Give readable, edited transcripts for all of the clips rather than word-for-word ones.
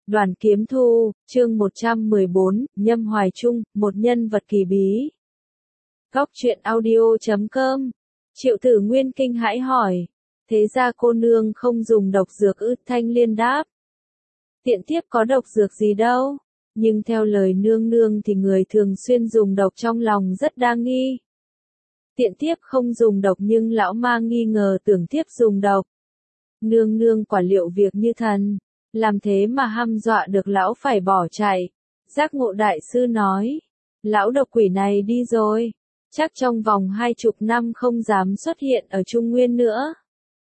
Đoàn Kiếm Thu, chương 114, Nhâm Hoài Trung, một nhân vật kỳ bí. Góc truyện audio.com. Triệu Tử Nguyên kinh hãi hỏi. Thế ra cô nương không dùng độc dược ư? Thanh Liên đáp. Tiện thiếp có độc dược gì đâu. Nhưng theo lời nương nương thì người thường xuyên dùng độc trong lòng rất đa nghi. Tiện thiếp không dùng độc nhưng lão ma nghi ngờ tưởng thiếp dùng độc. Nương nương quả liệu việc như thần. Làm thế mà hăm dọa được lão phải bỏ chạy. Giác Ngộ đại sư nói. Lão độc quỷ này đi rồi. Chắc trong vòng 20 năm không dám xuất hiện ở Trung Nguyên nữa.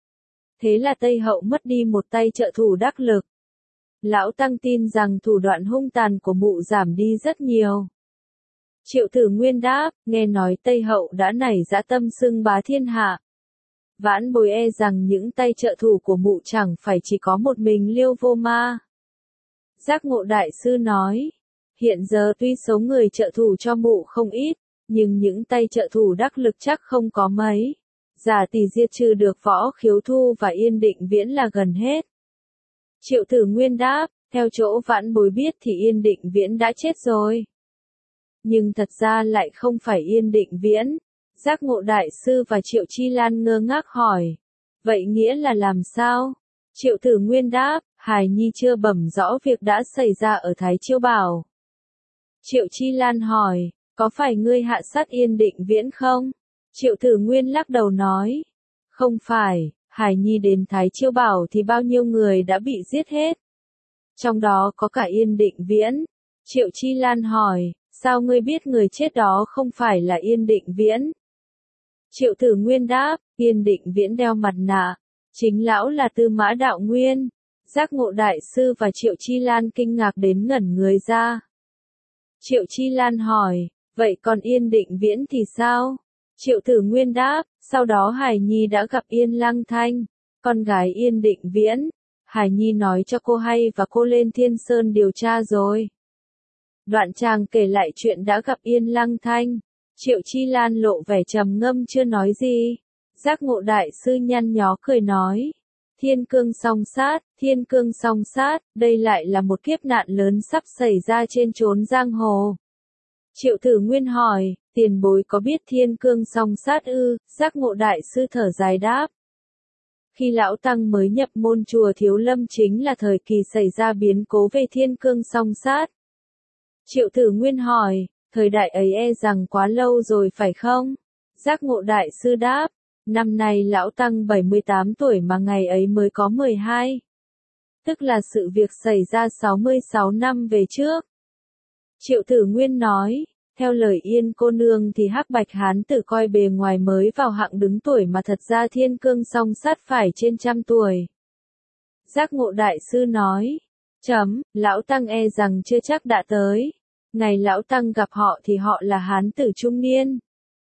Thế là Tây Hậu mất đi một tay trợ thủ đắc lực. Lão tăng tin rằng thủ đoạn hung tàn của mụ giảm đi rất nhiều. Triệu Tử Nguyên đáp, nghe nói Tây Hậu đã nảy dã tâm xưng bá thiên hạ. Vãn bối e rằng những tay trợ thủ của mụ chẳng phải chỉ có một mình Liêu Vô Ma. Giác Ngộ đại sư nói, hiện giờ tuy số người trợ thủ cho mụ không ít, nhưng những tay trợ thủ đắc lực chắc không có mấy. Giả tỷ diệt trừ được Võ Khiếu Thu và Yên Định Viễn là gần hết. Triệu Tử Nguyên đáp, theo chỗ vãn bối biết thì Yên Định Viễn đã chết rồi. Nhưng thật ra lại không phải Yên Định Viễn. Giác Ngộ đại sư và Triệu Chi Lan ngơ ngác hỏi. Vậy nghĩa là làm sao? Triệu Tử Nguyên đáp, hài nhi chưa bẩm rõ việc đã xảy ra ở Thái Chiêu Bảo. Triệu Chi Lan hỏi, có phải ngươi hạ sát Yên Định Viễn không? Triệu Tử Nguyên lắc đầu nói, không phải, hài nhi đến Thái Chiêu Bảo thì bao nhiêu người đã bị giết hết. Trong đó có cả Yên Định Viễn. Triệu Chi Lan hỏi, sao ngươi biết người chết đó không phải là Yên Định Viễn? Triệu Tử Nguyên đáp, Yên Định Viễn đeo mặt nạ, chính lão là Tư Mã Đạo Nguyên. Giác Ngộ đại sư và Triệu Chi Lan kinh ngạc đến ngẩn người ra. Triệu Chi Lan hỏi, vậy còn Yên Định Viễn thì sao? Triệu Tử Nguyên đáp, sau đó hài nhi đã gặp Yên Lăng Thanh, con gái Yên Định Viễn. Hài nhi nói cho cô hay và cô lên Thiên Sơn điều tra rồi. Đoạn chàng kể lại chuyện đã gặp Yên Lăng Thanh. Triệu Chi Lan lộ vẻ trầm ngâm chưa nói gì. Giác Ngộ đại sư nhăn nhó cười nói. Thiên cương song sát, đây lại là một kiếp nạn lớn sắp xảy ra trên chốn giang hồ. Triệu Tử Nguyên hỏi, tiền bối có biết thiên cương song sát ư? Giác Ngộ đại sư thở dài đáp. Khi lão tăng mới nhập môn chùa Thiếu Lâm chính là thời kỳ xảy ra biến cố về thiên cương song sát. Triệu Tử Nguyên hỏi, thời đại ấy e rằng quá lâu rồi phải không? Giác Ngộ đại sư đáp, năm nay lão tăng 78 tuổi mà ngày ấy mới có 12. Tức là sự việc xảy ra 66 năm về trước. Triệu Tử Nguyên nói, theo lời Yên cô nương thì Hắc Bạch Hán tử coi bề ngoài mới vào hạng đứng tuổi mà thật ra thiên cương song sát phải trên 100 tuổi. Giác Ngộ đại sư nói, lão tăng e rằng chưa chắc đã tới. Ngày lão tăng gặp họ thì họ là hán tử trung niên.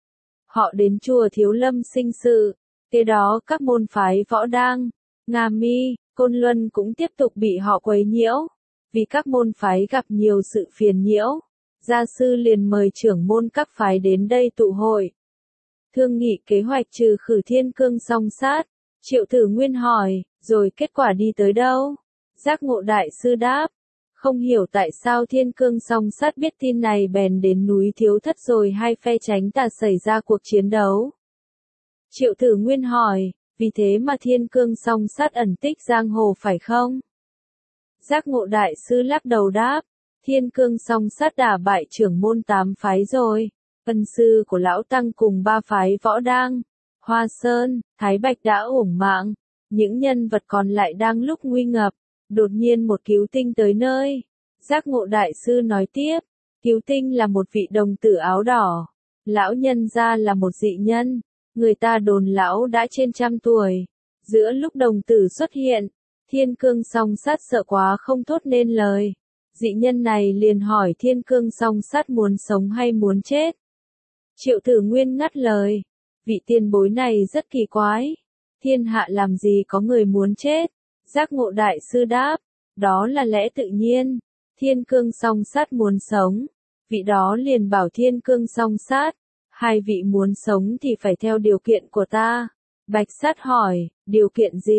Họ đến chùa Thiếu Lâm sinh sự. Kế đó các môn phái Võ Đang, Nga Mi, Côn Luân cũng tiếp tục bị họ quấy nhiễu. Vì các môn phái gặp nhiều sự phiền nhiễu, gia sư liền mời trưởng môn các phái đến đây tụ hội. Thương nghị kế hoạch trừ khử thiên cương song sát. Triệu Tử Nguyên hỏi, rồi kết quả đi tới đâu? Giác Ngộ đại sư đáp. Không hiểu tại sao thiên cương song sát biết tin này bèn đến núi Thiếu Thất rồi hai phe tránh tà xảy ra cuộc chiến đấu. Triệu Tử Nguyên hỏi, vì thế mà thiên cương song sát ẩn tích giang hồ phải không? Giác Ngộ đại sư lắc đầu đáp, thiên cương song sát đả bại trưởng môn 8 phái rồi. Ân sư của lão tăng cùng 3 phái Võ Đang, Hoa Sơn, Thái Bạch đã uổng mạng. Những nhân vật còn lại đang lúc nguy ngập. Đột nhiên một cứu tinh tới nơi. Giác Ngộ đại sư nói tiếp, cứu tinh là một vị đồng tử áo đỏ. Lão nhân gia là một dị nhân. Người ta đồn lão đã trên 100 tuổi. Giữa lúc đồng tử xuất hiện, thiên cương song sát sợ quá không thốt nên lời. Dị nhân này liền hỏi thiên cương song sát muốn sống hay muốn chết. Triệu Tử Nguyên ngắt lời, vị tiền bối này rất kỳ quái. Thiên hạ làm gì có người muốn chết? Giác Ngộ đại sư đáp, đó là lẽ tự nhiên. Thiên cương song sát muốn sống. Vị đó liền bảo thiên cương song sát, hai vị muốn sống thì phải theo điều kiện của ta. Bạch Sát hỏi, điều kiện gì?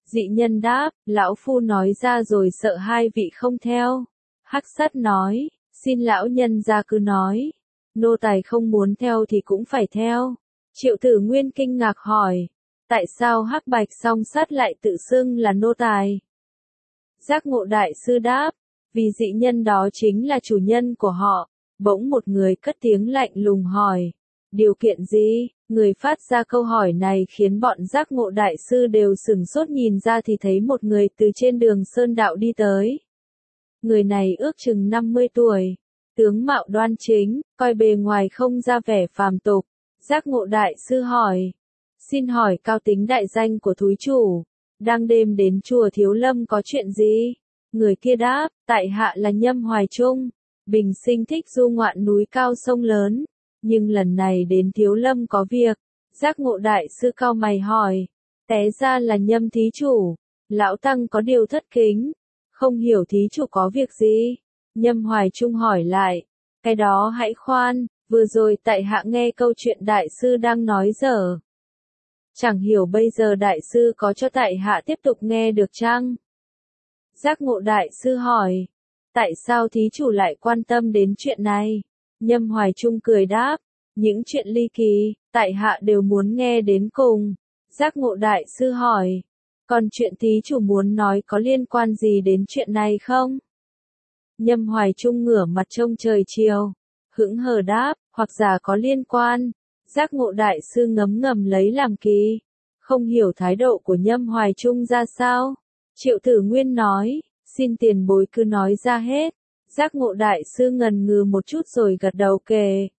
Dị nhân đáp, lão phu nói ra rồi sợ hai vị không theo. Hắc sát nói, xin lão nhân ra cứ nói. Nô tài không muốn theo thì cũng phải theo. Triệu Tử Nguyên kinh ngạc hỏi, tại sao Hắc Bạch Song Sát lại tự xưng là nô tài? Giác Ngộ đại sư đáp, vì dị nhân đó chính là chủ nhân của họ. Bỗng một người cất tiếng lạnh lùng hỏi, điều kiện gì? Người phát ra câu hỏi này khiến bọn Giác Ngộ đại sư đều sửng sốt, nhìn ra thì thấy một người từ trên đường Sơn Đạo đi tới. Người này ước chừng 50 tuổi, tướng mạo đoan chính, coi bề ngoài không ra vẻ phàm tục. Giác Ngộ đại sư hỏi, xin hỏi cao tính đại danh của thúy chủ, đang đêm đến chùa Thiếu Lâm có chuyện gì? Người kia đáp, tại hạ là Nhâm Hoài Trung, bình sinh thích du ngoạn núi cao sông lớn, nhưng lần này đến Thiếu Lâm có việc. Giác Ngộ đại sư cau mày hỏi, té ra là Nhâm thí chủ, lão tăng có điều thất kính, không hiểu thí chủ có việc gì? Nhâm Hoài Trung hỏi lại, cái đó hãy khoan, vừa rồi tại hạ nghe câu chuyện đại sư đang nói dở. Chẳng hiểu bây giờ đại sư có cho tại hạ tiếp tục nghe được chăng? Giác Ngộ đại sư hỏi, tại sao thí chủ lại quan tâm đến chuyện này? Nhâm Hoài Trung cười đáp, những chuyện ly kỳ, tại hạ đều muốn nghe đến cùng. Giác Ngộ đại sư hỏi, còn chuyện thí chủ muốn nói có liên quan gì đến chuyện này không? Nhâm Hoài Trung ngửa mặt trông trời chiều, hững hờ đáp, hoặc giả có liên quan. Giác Ngộ đại sư ngấm ngầm lấy làm kỳ, không hiểu thái độ của Nhâm Hoài Trung ra sao. Triệu Tử Nguyên nói, xin tiền bối cứ nói ra hết. Giác Ngộ đại sư ngần ngừ một chút rồi gật đầu kể.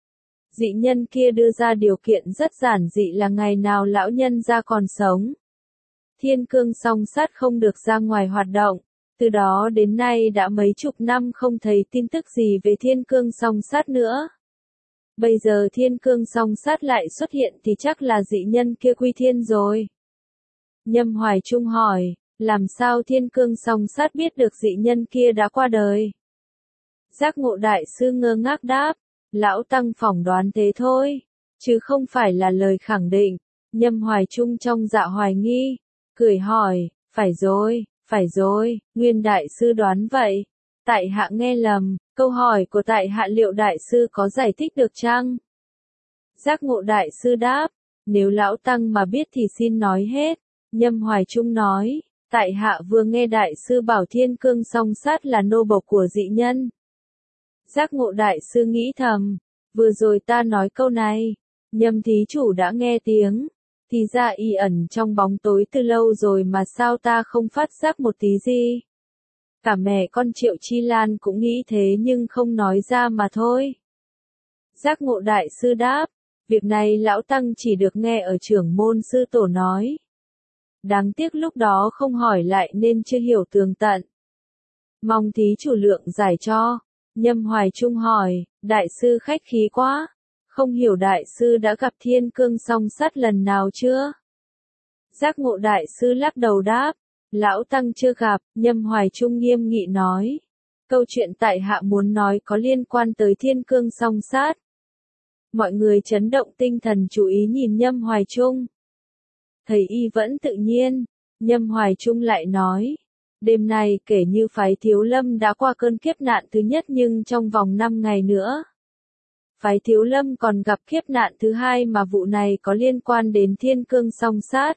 Dị nhân kia đưa ra điều kiện rất giản dị là ngày nào lão nhân ra còn sống, Thiên Cương Song Sát không được ra ngoài hoạt động. Từ đó đến nay đã mấy chục năm không thấy tin tức gì về Thiên Cương Song Sát nữa. Bây giờ Thiên Cương Song Sát lại xuất hiện thì chắc là dị nhân kia quy thiên rồi. Nhâm Hoài Trung hỏi, làm sao Thiên Cương Song Sát biết được dị nhân kia đã qua đời? Giác Ngộ đại sư ngơ ngác đáp, lão tăng phỏng đoán thế thôi, chứ không phải là lời khẳng định. Nhâm Hoài Trung trong dạ hoài nghi, cười hỏi, phải rồi, Nguyên đại sư đoán vậy. Tại hạ nghe lầm, câu hỏi của tại hạ liệu đại sư có giải thích được chăng? Giác Ngộ đại sư đáp, nếu lão tăng mà biết thì xin nói hết. Nhâm Hoài Trung nói, tại hạ vừa nghe đại sư bảo Thiên Cương Song Sát là nô bộc của dị nhân. Giác Ngộ đại sư nghĩ thầm, vừa rồi ta nói câu này, Nhâm thí chủ đã nghe tiếng, thì ra y ẩn trong bóng tối từ lâu rồi mà sao ta không phát giác một tí gì. Cả mẹ con Triệu Chi Lan cũng nghĩ thế nhưng không nói ra mà thôi. Giác Ngộ đại sư đáp, việc này lão tăng chỉ được nghe ở trưởng môn sư tổ nói. Đáng tiếc lúc đó không hỏi lại nên chưa hiểu tường tận. Mong thí chủ lượng giải cho. Nhâm Hoài Trung hỏi, đại sư khách khí quá, không hiểu đại sư đã gặp Thiên Cương Song Sát lần nào chưa? Giác Ngộ đại sư lắc đầu đáp, lão tăng chưa gặp. Nhâm Hoài Trung nghiêm nghị nói, câu chuyện tại hạ muốn nói có liên quan tới Thiên Cương Song Sát. Mọi người chấn động tinh thần chú ý nhìn Nhâm Hoài Trung. Thấy y vẫn tự nhiên, Nhâm Hoài Trung lại nói, đêm nay kể như phái Thiếu Lâm đã qua cơn kiếp nạn thứ nhất nhưng trong vòng 5 ngày nữa, phái Thiếu Lâm còn gặp kiếp nạn thứ hai mà vụ này có liên quan đến Thiên Cương Song Sát.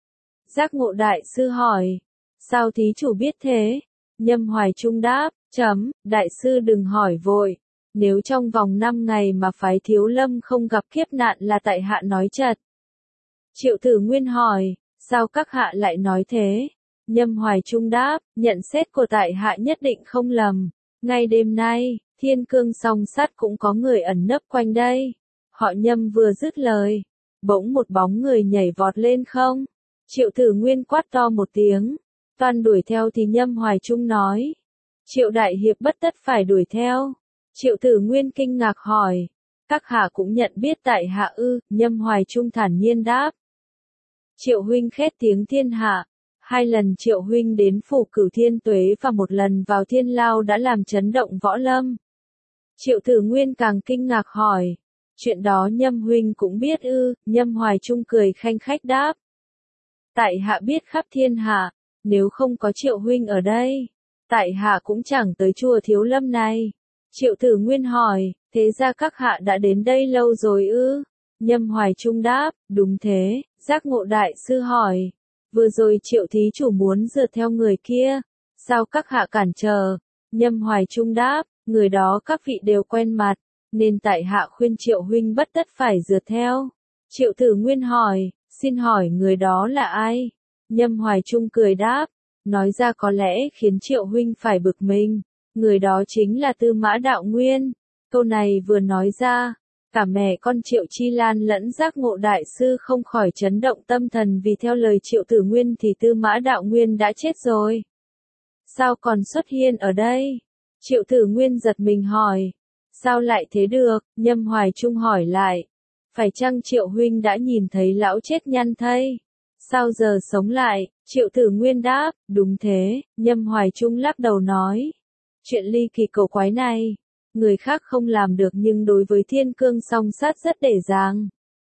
Giác Ngộ đại sư hỏi, sao thí chủ biết thế? Nhâm Hoài Trung đáp, đại sư đừng hỏi vội, nếu trong vòng 5 ngày mà phái Thiếu Lâm không gặp kiếp nạn là tại hạ nói chật. Triệu Tử Nguyên hỏi, sao các hạ lại nói thế? Nhâm Hoài Trung đáp, nhận xét của tại hạ nhất định không lầm. Ngay đêm nay, Thiên Cương Song Sát cũng có người ẩn nấp quanh đây. Họ Nhâm vừa dứt lời, bỗng một bóng người nhảy vọt lên không. Triệu Tử Nguyên quát to một tiếng, toan đuổi theo thì Nhâm Hoài Trung nói, Triệu đại hiệp bất tất phải đuổi theo. Triệu Tử Nguyên kinh ngạc hỏi, các hạ cũng nhận biết tại hạ ư? Nhâm Hoài Trung thản nhiên đáp, Triệu huynh khét tiếng thiên hạ. 2 lần Triệu huynh đến phủ Cửu Thiên Tuế và 1 lần vào Thiên Lao đã làm chấn động võ lâm. Triệu Tử Nguyên càng kinh ngạc hỏi, chuyện đó Nhâm huynh cũng biết ư? Nhâm Hoài Trung cười khanh khách đáp, tại hạ biết khắp thiên hạ, nếu không có Triệu huynh ở đây, tại hạ cũng chẳng tới chùa Thiếu Lâm này. Triệu Tử Nguyên hỏi, thế ra các hạ đã đến đây lâu rồi ư? Nhâm Hoài Trung đáp, đúng thế. Giác Ngộ đại sư hỏi, vừa rồi Triệu thí chủ muốn rượt theo người kia, sao các hạ cản trở? Nhâm Hoài Trung đáp, người đó các vị đều quen mặt, nên tại hạ khuyên Triệu huynh bất tất phải rượt theo. Triệu Tử Nguyên hỏi, xin hỏi người đó là ai? Nhâm Hoài Trung cười đáp, nói ra có lẽ khiến Triệu huynh phải bực mình, người đó chính là Tư Mã Đạo Nguyên. Câu này vừa nói ra, cả mẹ con Triệu Chi Lan lẫn Giác Ngộ đại sư không khỏi chấn động tâm thần, vì theo lời Triệu Tử Nguyên thì Tư Mã Đạo Nguyên đã chết rồi. Sao còn xuất hiện ở đây? Triệu Tử Nguyên giật mình hỏi, sao lại thế được? Nhâm Hoài Trung hỏi lại, phải chăng Triệu huynh đã nhìn thấy lão chết nhăn thây? Sao giờ sống lại? Triệu Tử Nguyên đáp, đúng thế. Nhâm Hoài Trung lắc đầu nói, chuyện ly kỳ cầu quái này, người khác không làm được nhưng đối với Thiên Cương Song Sát rất dễ dàng.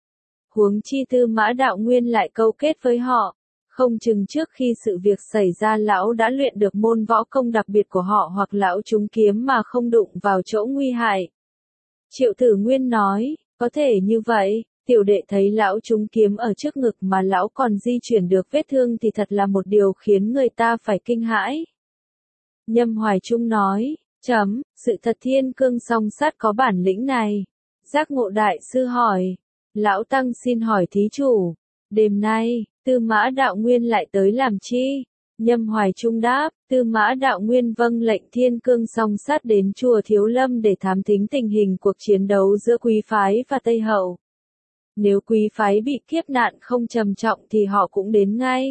Huống chi Tư Mã Đạo Nguyên lại câu kết với họ, không chừng trước khi sự việc xảy ra lão đã luyện được môn võ công đặc biệt của họ, hoặc lão trúng kiếm mà không đụng vào chỗ nguy hại. Triệu Tử Nguyên nói, có thể như vậy, tiểu đệ thấy lão trúng kiếm ở trước ngực mà lão còn di chuyển được vết thương thì thật là một điều khiến người ta phải kinh hãi. Nhâm Hoài Trung nói, sự thật Thiên Cương Song Sát có bản lĩnh này. Giác Ngộ đại sư hỏi, lão tăng xin hỏi thí chủ, đêm nay, Tư Mã Đạo Nguyên lại tới làm chi? Nhâm Hoài Trung đáp, Tư Mã Đạo Nguyên vâng lệnh Thiên Cương Song Sát đến chùa Thiếu Lâm để thám thính tình hình cuộc chiến đấu giữa Quý phái và Tây Hậu. Nếu Quý phái bị kiếp nạn không trầm trọng thì họ cũng đến ngay.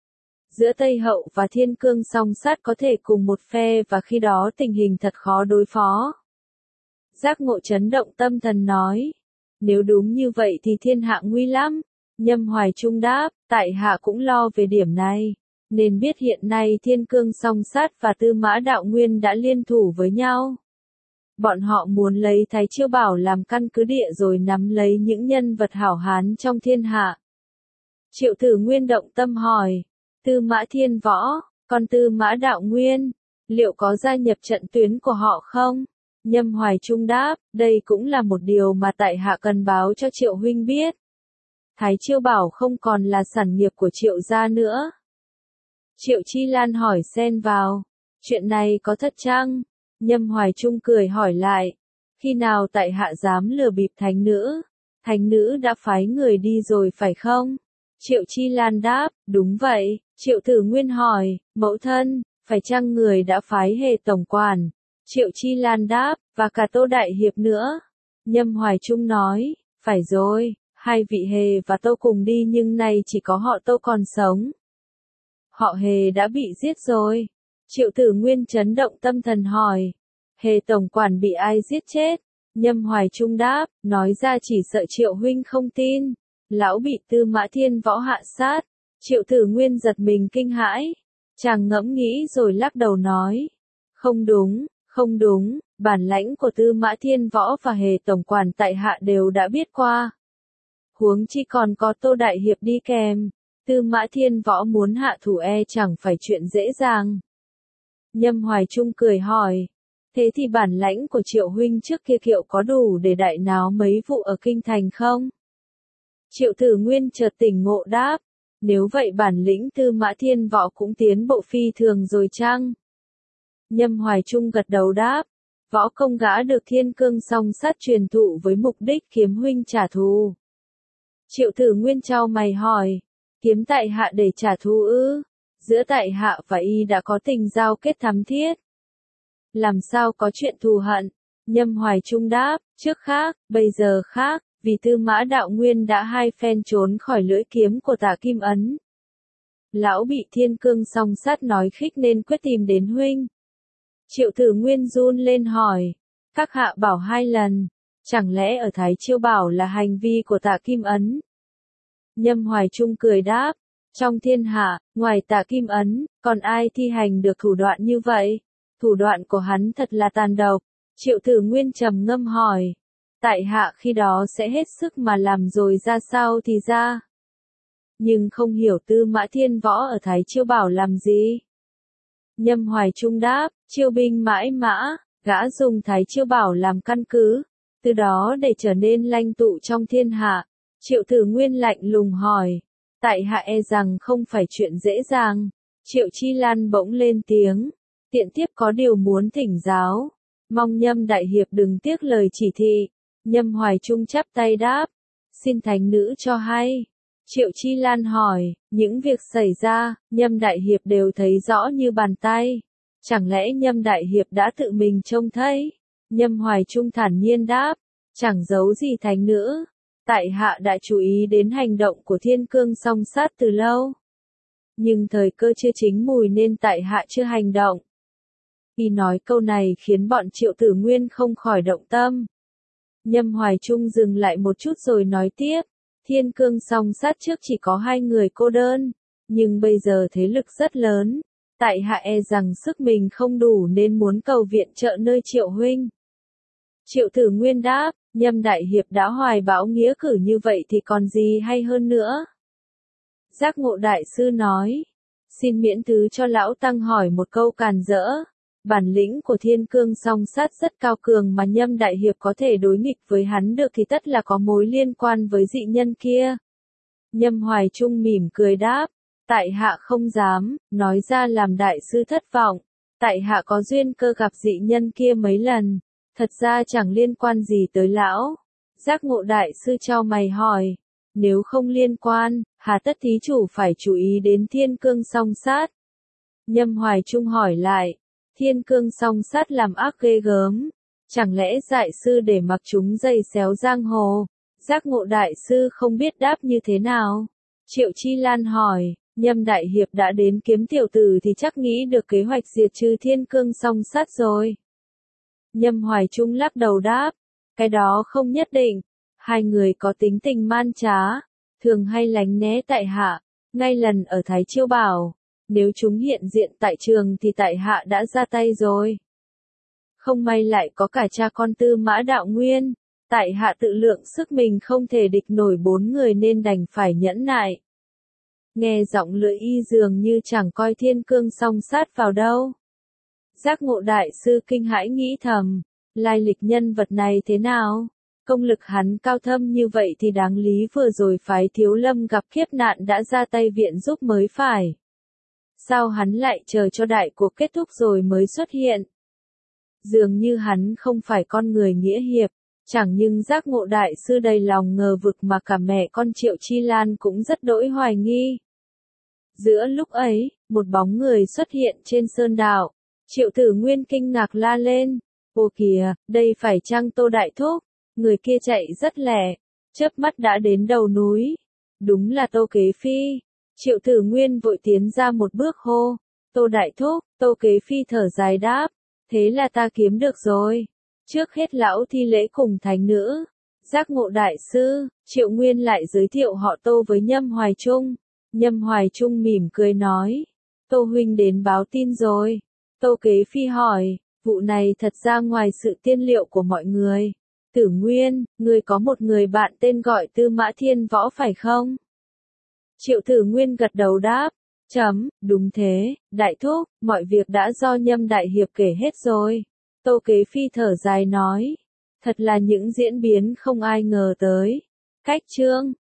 Giữa Tây Hậu và Thiên Cương Song Sát có thể cùng một phe, và khi đó tình hình thật khó đối phó. Giác Ngộ chấn động tâm thần nói, nếu đúng như vậy thì thiên hạ nguy lắm. Nhâm Hoài Trung đáp, tại hạ cũng lo về điểm này, nên biết hiện nay Thiên Cương Song Sát và Tư Mã Đạo Nguyên đã liên thủ với nhau. Bọn họ muốn lấy Thái Chiêu Bảo làm căn cứ địa rồi nắm lấy những nhân vật hảo hán trong thiên hạ. Triệu Tử Nguyên động tâm hỏi, Tư Mã Thiên Võ, còn Tư Mã Đạo Nguyên, liệu có gia nhập trận tuyến của họ không? Nhâm Hoài Trung đáp, đây cũng là một điều mà tại hạ cần báo cho Triệu huynh biết. Thái Chiêu Bảo không còn là sản nghiệp của Triệu gia nữa. Triệu Chi Lan hỏi xen vào, chuyện này có thật chăng? Nhâm Hoài Trung cười hỏi lại, khi nào tại hạ dám lừa bịp thánh nữ? Thánh nữ đã phái người đi rồi phải không? Triệu Chi Lan đáp, đúng vậy. Triệu Tử Nguyên hỏi, mẫu thân, phải chăng người đã phái Hề tổng quản? Triệu Chi Lan đáp, và cả Tô Đại Hiệp nữa. Nhâm Hoài Trung nói, phải rồi, hai vị Hề và Tô cùng đi nhưng nay chỉ có họ Tô còn sống. Họ Hề đã bị giết rồi. Triệu Tử Nguyên chấn động tâm thần hỏi, Hề tổng quản bị ai giết chết? Nhâm Hoài Trung đáp, nói ra chỉ sợ Triệu huynh không tin. Lão bị Tư Mã Thiên Võ hạ sát. Triệu Tử Nguyên giật mình kinh hãi. Chàng ngẫm nghĩ rồi lắc đầu nói, không đúng, bản lãnh của Tư Mã Thiên Võ và Hề tổng quản tại hạ đều đã biết qua. Huống chi còn có Tô Đại Hiệp đi kèm, Tư Mã Thiên Võ muốn hạ thủ chẳng phải chuyện dễ dàng. Nhâm Hoài Trung cười hỏi, thế thì bản lãnh của Triệu huynh trước kia kiệu có đủ để đại náo mấy vụ ở kinh thành không? Triệu Tử Nguyên chợt tỉnh ngộ đáp, nếu vậy bản lĩnh Tư Mã Thiên Võ cũng tiến bộ phi thường rồi chăng? Nhâm Hoài Trung gật đầu đáp, võ công gã được Thiên Cương Song Sát truyền thụ với mục đích kiếm huynh trả thù. Triệu Tử Nguyên chau mày hỏi, kiếm tại hạ để trả thù ư? Giữa tại hạ và y đã có tình giao kết thắm thiết. Làm sao có chuyện thù hận? Nhâm Hoài Trung đáp, trước khác, bây giờ khác, vì Tư Mã Đạo Nguyên đã hai phen trốn khỏi lưỡi kiếm của Tả Kim Ấn. Lão bị Thiên Cương Song Sát nói khích nên quyết tìm đến huynh. Triệu Tử Nguyên run lên hỏi, các hạ bảo hai lần, chẳng lẽ ở Thái Chiêu Bảo là hành vi của Tả Kim Ấn? Nhâm Hoài Trung cười đáp, trong thiên hạ, ngoài Tả Kim Ấn, còn ai thi hành được thủ đoạn như vậy? Thủ đoạn của hắn thật là tàn độc. Triệu Tử Nguyên trầm ngâm hỏi, tại hạ khi đó sẽ hết sức mà làm rồi ra sao thì ra? nhưng không hiểu Tư Mã Thiên Võ ở Thái Chiêu Bảo làm gì. Nhâm Hoài Trung đáp, chiêu binh mãi mã, gã dùng Thái Chiêu Bảo làm căn cứ, từ đó để trở nên lãnh tụ trong thiên hạ. Triệu Tử Nguyên lạnh lùng hỏi, tại hạ e rằng không phải chuyện dễ dàng. Triệu Chi Lan bỗng lên tiếng, tiện tiếp có điều muốn thỉnh giáo, mong Nhâm đại hiệp đừng tiếc lời chỉ thị. Nhâm Hoài Trung chắp tay đáp, xin thánh nữ cho hay. Triệu Chi Lan hỏi, những việc xảy ra, Nhâm đại hiệp đều thấy rõ như bàn tay. Chẳng lẽ Nhâm đại hiệp đã tự mình trông thấy? Nhâm Hoài Trung thản nhiên đáp, chẳng giấu gì thánh nữ. Tại hạ đã chú ý đến hành động của Thiên Cương Song Sát từ lâu. Nhưng thời cơ chưa chín mùi nên tại hạ chưa hành động. Khi nói câu này khiến bọn Triệu Tử Nguyên không khỏi động tâm. Nhâm Hoài Trung dừng lại một chút rồi nói tiếp, Thiên Cương Song Sát trước chỉ có 2 người cô đơn, nhưng bây giờ thế lực rất lớn. Tại hạ e rằng sức mình không đủ nên muốn cầu viện trợ nơi Triệu huynh. Triệu Tử Nguyên đáp, Nhâm đại hiệp đã hoài bão nghĩa cử như vậy thì còn gì hay hơn nữa. Giác Ngộ đại sư nói, xin miễn thứ cho lão tăng hỏi một câu càn rỡ. Bản lĩnh của Thiên Cương Song Sát rất cao cường mà Nhâm đại hiệp có thể đối nghịch với hắn được thì tất là có mối liên quan với dị nhân kia. Nhâm Hoài Trung mỉm cười đáp, tại hạ không dám, nói ra làm đại sư thất vọng. Tại hạ có duyên cơ gặp dị nhân kia mấy lần, thật ra chẳng liên quan gì tới lão. Giác Ngộ đại sư chau mày hỏi, nếu không liên quan, hà tất thí chủ phải chú ý đến Thiên Cương Song Sát? Nhâm Hoài Trung hỏi lại, Thiên Cương Song Sát làm ác ghê gớm, chẳng lẽ đại sư để mặc chúng giày xéo giang hồ? Giác Ngộ đại sư không biết đáp như thế nào. Triệu Chi Lan hỏi, Nhâm đại hiệp đã đến kiếm tiểu tử thì chắc nghĩ được kế hoạch diệt trừ Thiên Cương Song Sát rồi. Nhâm Hoài Trung lắc đầu đáp, cái đó không nhất định. 2 người có tính tình man trá, thường hay lánh né tại hạ. Ngay lần ở Thái Chiêu Bảo, nếu chúng hiện diện tại trường thì tại hạ đã ra tay rồi. Không may lại có cả cha con Tư Mã Đạo Nguyên, tại hạ tự lượng sức mình không thể địch nổi 4 người nên đành phải nhẫn nại. Nghe giọng lưỡi y dường như chẳng coi Thiên Cương Song Sát vào đâu. Giác Ngộ đại sư kinh hãi nghĩ thầm, lai lịch nhân vật này thế nào? Công lực hắn cao thâm như vậy thì đáng lý vừa rồi phái Thiếu Lâm gặp kiếp nạn đã ra tay viện giúp mới phải. Sao hắn lại chờ cho đại cuộc kết thúc rồi mới xuất hiện? Dường như hắn không phải con người nghĩa hiệp, chẳng nhưng Giác Ngộ đại sư đầy lòng ngờ vực mà cả mẹ con Triệu Chi Lan cũng rất đỗi hoài nghi. Giữa lúc ấy, một bóng người xuất hiện trên sơn đạo. Triệu Tử Nguyên kinh ngạc la lên, ô kìa, đây phải chăng Tô Đại Thúc? Người kia chạy rất lẹ, chớp mắt đã đến đầu núi. Đúng là Tô Kế Phi. Triệu Tử Nguyên vội tiến ra một bước hô, Tô Đại Thúc. Tô Kế Phi thở dài đáp, thế là ta kiếm được rồi. Trước hết lão thi lễ cùng thánh nữ. Giác Ngộ đại sư, Triệu Nguyên lại giới thiệu họ Tô với Nhâm Hoài Trung. Nhâm Hoài Trung mỉm cười nói, Tô huynh đến báo tin rồi. Tô Kế Phi hỏi, vụ này thật ra ngoài sự tiên liệu của mọi người. Tử Nguyên, ngươi có một người bạn tên gọi Tư Mã Thiên Võ phải không? Triệu Tử Nguyên gật đầu đáp, đúng thế, đại thúc, mọi việc đã do Nhâm đại hiệp kể hết rồi. Tô Kế Phi thở dài nói, thật là những diễn biến không ai ngờ tới. Cách chương